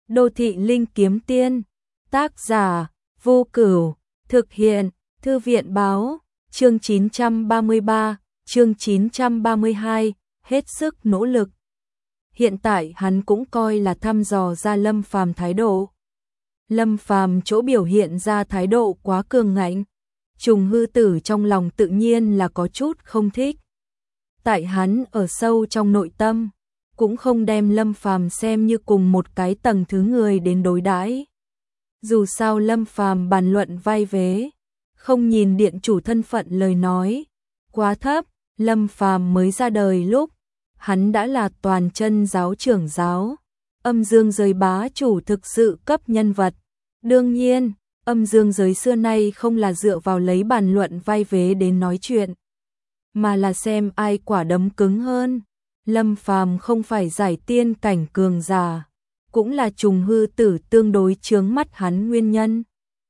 Đô thị linh kiếm tiên, tác giả, Vô Cửu, thực hiện, Thư viện báo, chương 933, chương 932, hết sức nỗ lực. Hiện tại hắn cũng coi là thăm dò ra Lâm Phàm thái độ. Lâm Phàm chỗ biểu hiện ra thái độ quá cường ngạnh, Trùng Hư Tử trong lòng tự nhiên là có chút không thích. Tại hắn ở sâu trong nội tâm, cũng không đem Lâm Phàm xem như cùng một cái tầng thứ người đến đối đãi. Dù sao Lâm Phàm bàn luận vai vế, không nhìn điện chủ thân phận lời nói quá thấp. Lâm Phàm mới ra đời lúc, hắn đã là toàn chân giáo trưởng giáo, âm dương giới bá chủ thực sự cấp nhân vật. Đương nhiên, âm dương giới xưa nay không là dựa vào lấy bàn luận vai vế đến nói chuyện, mà là xem ai quả đấm cứng hơn. Lâm Phàm không phải giải tiên cảnh cường giả, cũng là Trùng Hư Tử tương đối chướng mắt hắn nguyên nhân.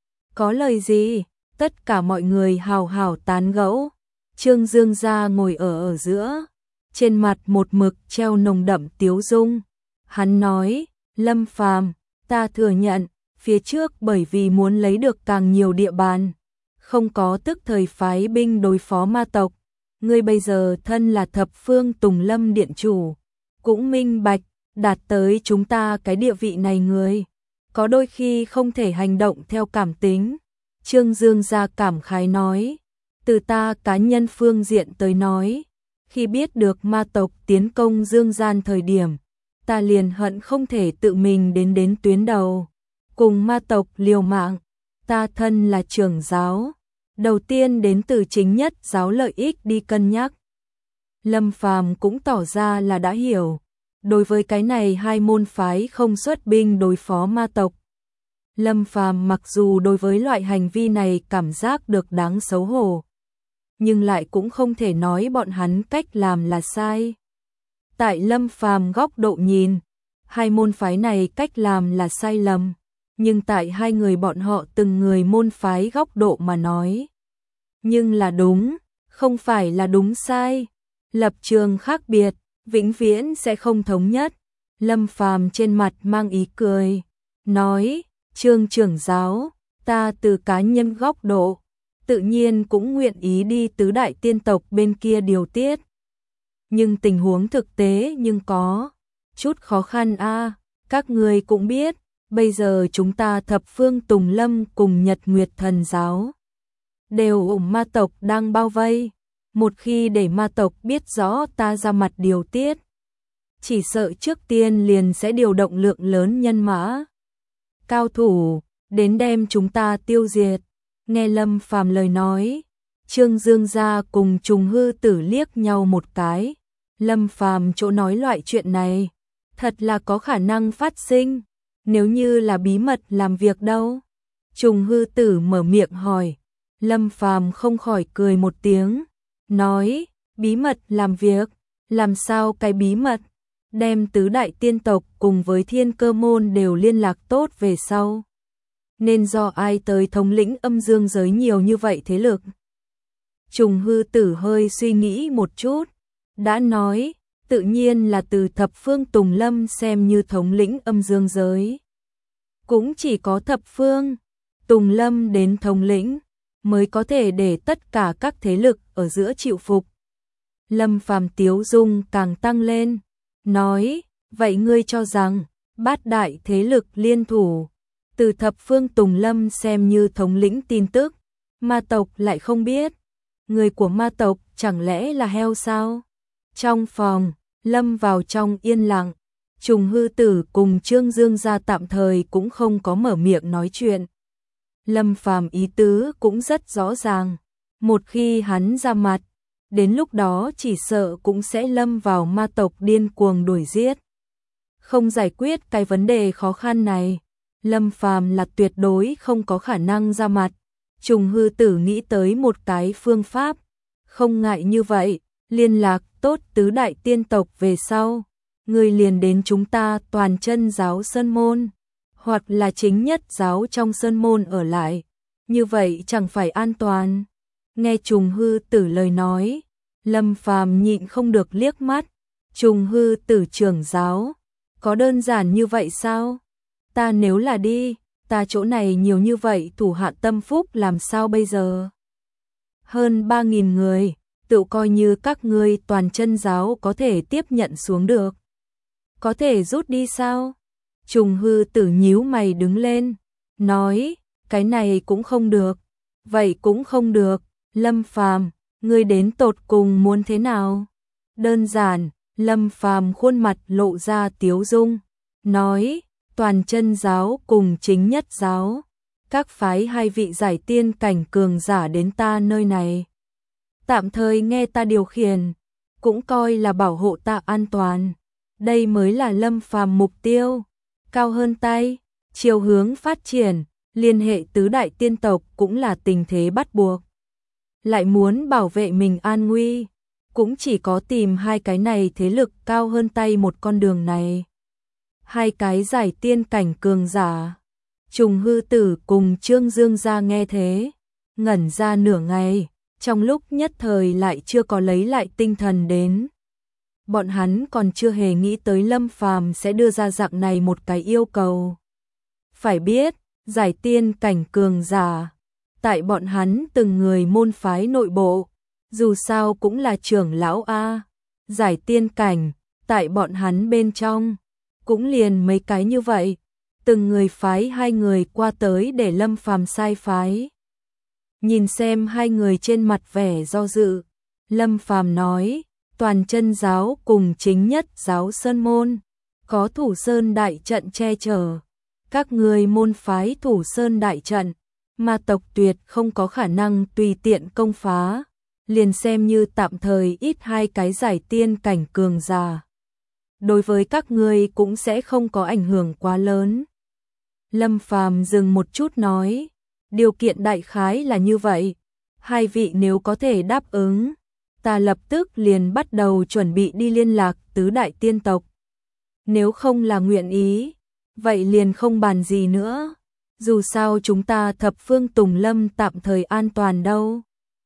Có lời gì, tất cả mọi người hào hào tán gẫu. Trương Dương gia ngồi ở giữa, trên mặt một mực treo nồng đậm tiếu dung. Hắn nói, Lâm Phàm, ta thừa nhận, phía trước bởi vì muốn lấy được càng nhiều địa bàn, không có tức thời phái binh đối phó ma tộc. Ngươi bây giờ thân là thập phương Tùng Lâm điện chủ, cũng minh bạch, đạt tới chúng ta cái địa vị này người, có đôi khi không thể hành động theo cảm tính. Trương Dương gia cảm khái nói, từ ta cá nhân phương diện tới nói, khi biết được ma tộc tiến công Dương Gian thời điểm, ta liền hận không thể tự mình đến tuyến đầu, cùng ma tộc liều mạng. Ta thân là trưởng giáo, đầu tiên đến từ chính nhất giáo lợi ích đi cân nhắc. Lâm Phàm cũng tỏ ra là đã hiểu, đối với cái này hai môn phái không xuất binh đối phó ma tộc. Lâm Phàm mặc dù đối với loại hành vi này cảm giác được đáng xấu hổ, nhưng lại cũng không thể nói bọn hắn cách làm là sai. Tại Lâm Phàm góc độ nhìn, hai môn phái này cách làm là sai lầm, nhưng tại hai người bọn họ từng người môn phái góc độ mà nói, nhưng là đúng, không phải là đúng sai. Lập trường khác biệt, vĩnh viễn sẽ không thống nhất. Lâm Phàm trên mặt mang ý cười, nói, Trương trưởng giáo, ta từ cá nhân góc độ, tự nhiên cũng nguyện ý đi tứ đại tiên tộc bên kia điều tiết. Nhưng tình huống thực tế nhưng có chút khó khăn a. Các người cũng biết, bây giờ chúng ta thập phương Tùng Lâm cùng Nhật Nguyệt Thần giáo đều ma tộc đang bao vây. Một khi để ma tộc biết rõ ta ra mặt điều tiết, chỉ sợ trước tiên liền sẽ điều động lượng lớn nhân mã, cao thủ, đến đem chúng ta tiêu diệt. Nghe Lâm Phàm lời nói, Trương Dương gia cùng Trùng Hư Tử liếc nhau một cái. Lâm Phàm chỗ nói loại chuyện này, thật là có khả năng phát sinh. Nếu như là bí mật làm việc đâu? Trùng Hư Tử mở miệng hỏi. Lâm Phàm không khỏi cười một tiếng, nói, bí mật làm việc, làm sao cái bí mật? Đem tứ đại tiên tộc cùng với Thiên Cơ môn đều liên lạc tốt về sau, nên do ai tới thống lĩnh âm dương giới nhiều như vậy thế lực? Trùng Hư Tử hơi suy nghĩ một chút, đã nói, tự nhiên là từ thập phương Tùng Lâm xem như thống lĩnh âm dương giới. Cũng chỉ có thập phương Tùng Lâm đến thống lĩnh, mới có thể để tất cả các thế lực ở giữa chịu phục. Lâm Phàm tiếu dung càng tăng lên, nói, vậy ngươi cho rằng, bát đại thế lực liên thủ, từ thập phương Tùng Lâm xem như thống lĩnh tin tức, ma tộc lại không biết? Người của ma tộc chẳng lẽ là heo sao? Trong phòng, Lâm vào trong yên lặng, Trùng Hư Tử cùng Trương Dương gia tạm thời cũng không có mở miệng nói chuyện. Lâm Phàm ý tứ cũng rất rõ ràng, một khi hắn ra mặt, đến lúc đó chỉ sợ cũng sẽ lâm vào ma tộc điên cuồng đuổi giết. Không giải quyết cái vấn đề khó khăn này, Lâm Phàm là tuyệt đối không có khả năng ra mặt. Trùng Hư Tử nghĩ tới một cái phương pháp, không ngại như vậy, liên lạc tốt tứ đại tiên tộc về sau, người liền đến chúng ta toàn chân giáo sơn môn, hoặc là chính nhất giáo trong sơn môn ở lại, như vậy chẳng phải an toàn. Nghe Trùng Hư Tử lời nói, Lâm Phàm nhịn không được liếc mắt. Trùng Hư Tử trưởng giáo, có đơn giản như vậy sao? Ta nếu là đi, ta chỗ này nhiều như vậy thủ hạ tâm phúc làm sao bây giờ? Hơn 3.000 người, tự coi như các ngươi toàn chân giáo có thể tiếp nhận xuống được. Có thể rút đi sao? Trùng Hư Tử nhíu mày đứng lên, nói, cái này cũng không được. Vậy cũng không được, Lâm Phàm, ngươi đến tột cùng muốn thế nào? Đơn giản, Lâm Phàm khuôn mặt lộ ra tiếu dung, nói, toàn chân giáo cùng chính nhất giáo, các phái hai vị giải tiên cảnh cường giả đến ta nơi này. Tạm thời nghe ta điều khiển, cũng coi là bảo hộ ta an toàn. Đây mới là Lâm Phàm mục tiêu. Cao hơn tay, chiều hướng phát triển, liên hệ tứ đại tiên tộc cũng là tình thế bắt buộc. Lại muốn bảo vệ mình an nguy, cũng chỉ có tìm hai cái này thế lực cao hơn tay một con đường này. Hai cái giải tiên cảnh cường giả. Trùng Hư Tử cùng Trương Dương ra nghe thế, ngẩn ra nửa ngày, trong lúc nhất thời lại chưa có lấy lại tinh thần đến. Bọn hắn còn chưa hề nghĩ tới Lâm Phàm sẽ đưa ra dạng này một cái yêu cầu. Phải biết, giải tiên cảnh cường giả, tại bọn hắn từng người môn phái nội bộ, dù sao cũng là trưởng lão A. Giải tiên cảnh, tại bọn hắn bên trong, cũng liền mấy cái như vậy, từng người phái hai người qua tới để Lâm Phàm sai phái. Nhìn xem hai người trên mặt vẻ do dự, Lâm Phàm nói, toàn chân giáo cùng chính nhất giáo sơn môn, có thủ sơn đại trận che chở. Các người môn phái thủ sơn đại trận, ma tộc tuyệt không có khả năng tùy tiện công phá, liền xem như tạm thời ít hai cái giải tiên cảnh cường giả. Đối với các ngươi cũng sẽ không có ảnh hưởng quá lớn. Lâm Phàm dừng một chút nói, điều kiện đại khái là như vậy, hai vị nếu có thể đáp ứng, ta lập tức liền bắt đầu chuẩn bị đi liên lạc tứ đại tiên tộc. Nếu không là nguyện ý, vậy liền không bàn gì nữa. Dù sao chúng ta thập phương Tùng Lâm tạm thời an toàn đâu.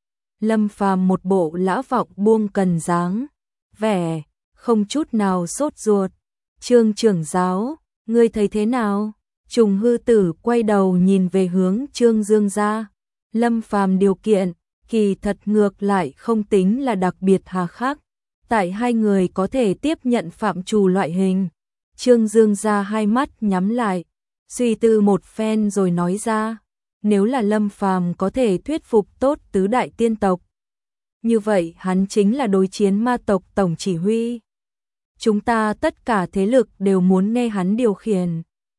Lâm Phàm một bộ lã vọng buông cần dáng, vẻ không chút nào sốt ruột. Trương trưởng giáo, ngươi thấy thế nào? Trùng Hư Tử quay đầu nhìn về hướng Trương Dương gia. Lâm Phàm điều kiện, kỳ thật ngược lại không tính là đặc biệt hà khắc. Tại hai người có thể tiếp nhận phạm trù loại hình. Trương Dương gia hai mắt nhắm lại, suy tư một phen rồi nói ra, nếu là Lâm Phàm có thể thuyết phục tốt tứ đại tiên tộc, như vậy hắn chính là đối chiến ma tộc tổng chỉ huy. Chúng ta tất cả thế lực đều muốn nghe hắn điều khiển.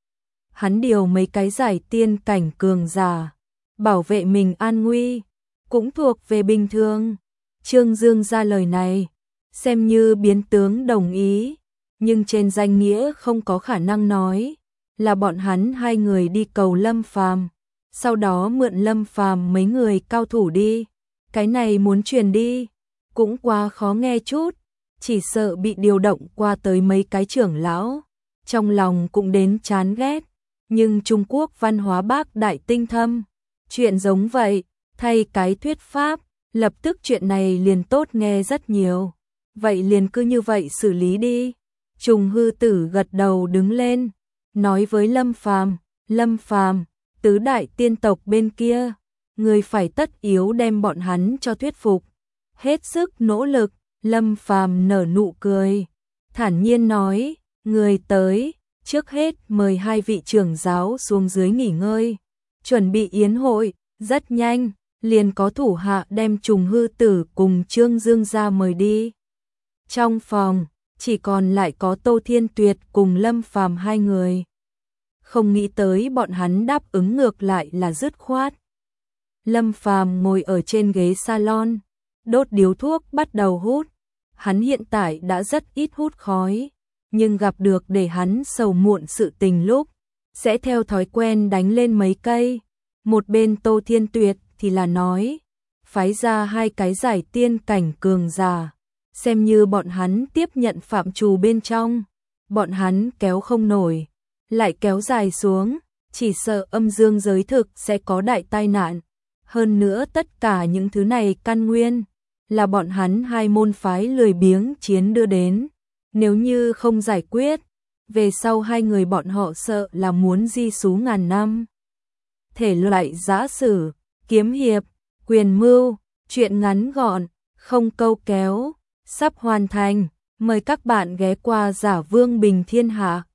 Hắn điều mấy cái giải tiên cảnh cường giả, bảo vệ mình an nguy, cũng thuộc về bình thường. Trương Dương ra lời này, xem như biến tướng đồng ý, nhưng trên danh nghĩa không có khả năng nói là bọn hắn hai người đi cầu Lâm Phàm, sau đó mượn Lâm Phàm mấy người cao thủ đi. Cái này muốn truyền đi, cũng quá khó nghe chút, chỉ sợ bị điều động qua tới mấy cái trưởng lão, trong lòng cũng đến chán ghét. Nhưng Trung Quốc văn hóa bác đại tinh thâm, chuyện giống vậy, thay cái thuyết pháp, lập tức chuyện này liền tốt nghe rất nhiều. Vậy liền cứ như vậy xử lý đi. Trùng Hư Tử gật đầu đứng lên, nói với Lâm Phàm, Lâm Phàm, tứ đại tiên tộc bên kia, người phải tất yếu đem bọn hắn cho thuyết phục. Hết sức nỗ lực, Lâm Phàm nở nụ cười, thản nhiên nói, người tới, trước hết mời hai vị trưởng giáo xuống dưới nghỉ ngơi, chuẩn bị yến hội. Rất nhanh, liền có thủ hạ đem Trùng Hư Tử cùng Trương Dương ra mời đi. Trong phòng, chỉ còn lại có Tô Thiên Tuyệt cùng Lâm Phàm hai người. Không nghĩ tới bọn hắn đáp ứng ngược lại là dứt khoát. Lâm Phàm ngồi ở trên ghế salon, đốt điếu thuốc bắt đầu hút. Hắn hiện tại đã rất ít hút khói, nhưng gặp được để hắn sầu muộn sự tình lúc, sẽ theo thói quen đánh lên mấy cây. Một bên Tô Thiên Tuyệt thì là nói, phái ra hai cái giải tiên cảnh cường giả, xem như bọn hắn tiếp nhận phạm trù bên trong, bọn hắn kéo không nổi, lại kéo dài xuống, chỉ sợ âm dương giới thực sẽ có đại tai nạn. Hơn nữa tất cả những thứ này căn nguyên là bọn hắn hai môn phái lười biếng chiến đưa đến, nếu như không giải quyết, về sau hai người bọn họ sợ là muốn di xú ngàn năm. Thể loại giã sử, kiếm hiệp, quyền mưu, truyện ngắn gọn, không câu kéo, sắp hoàn thành. Mời các bạn ghé qua Giả Vương Bình Thiên Hạ.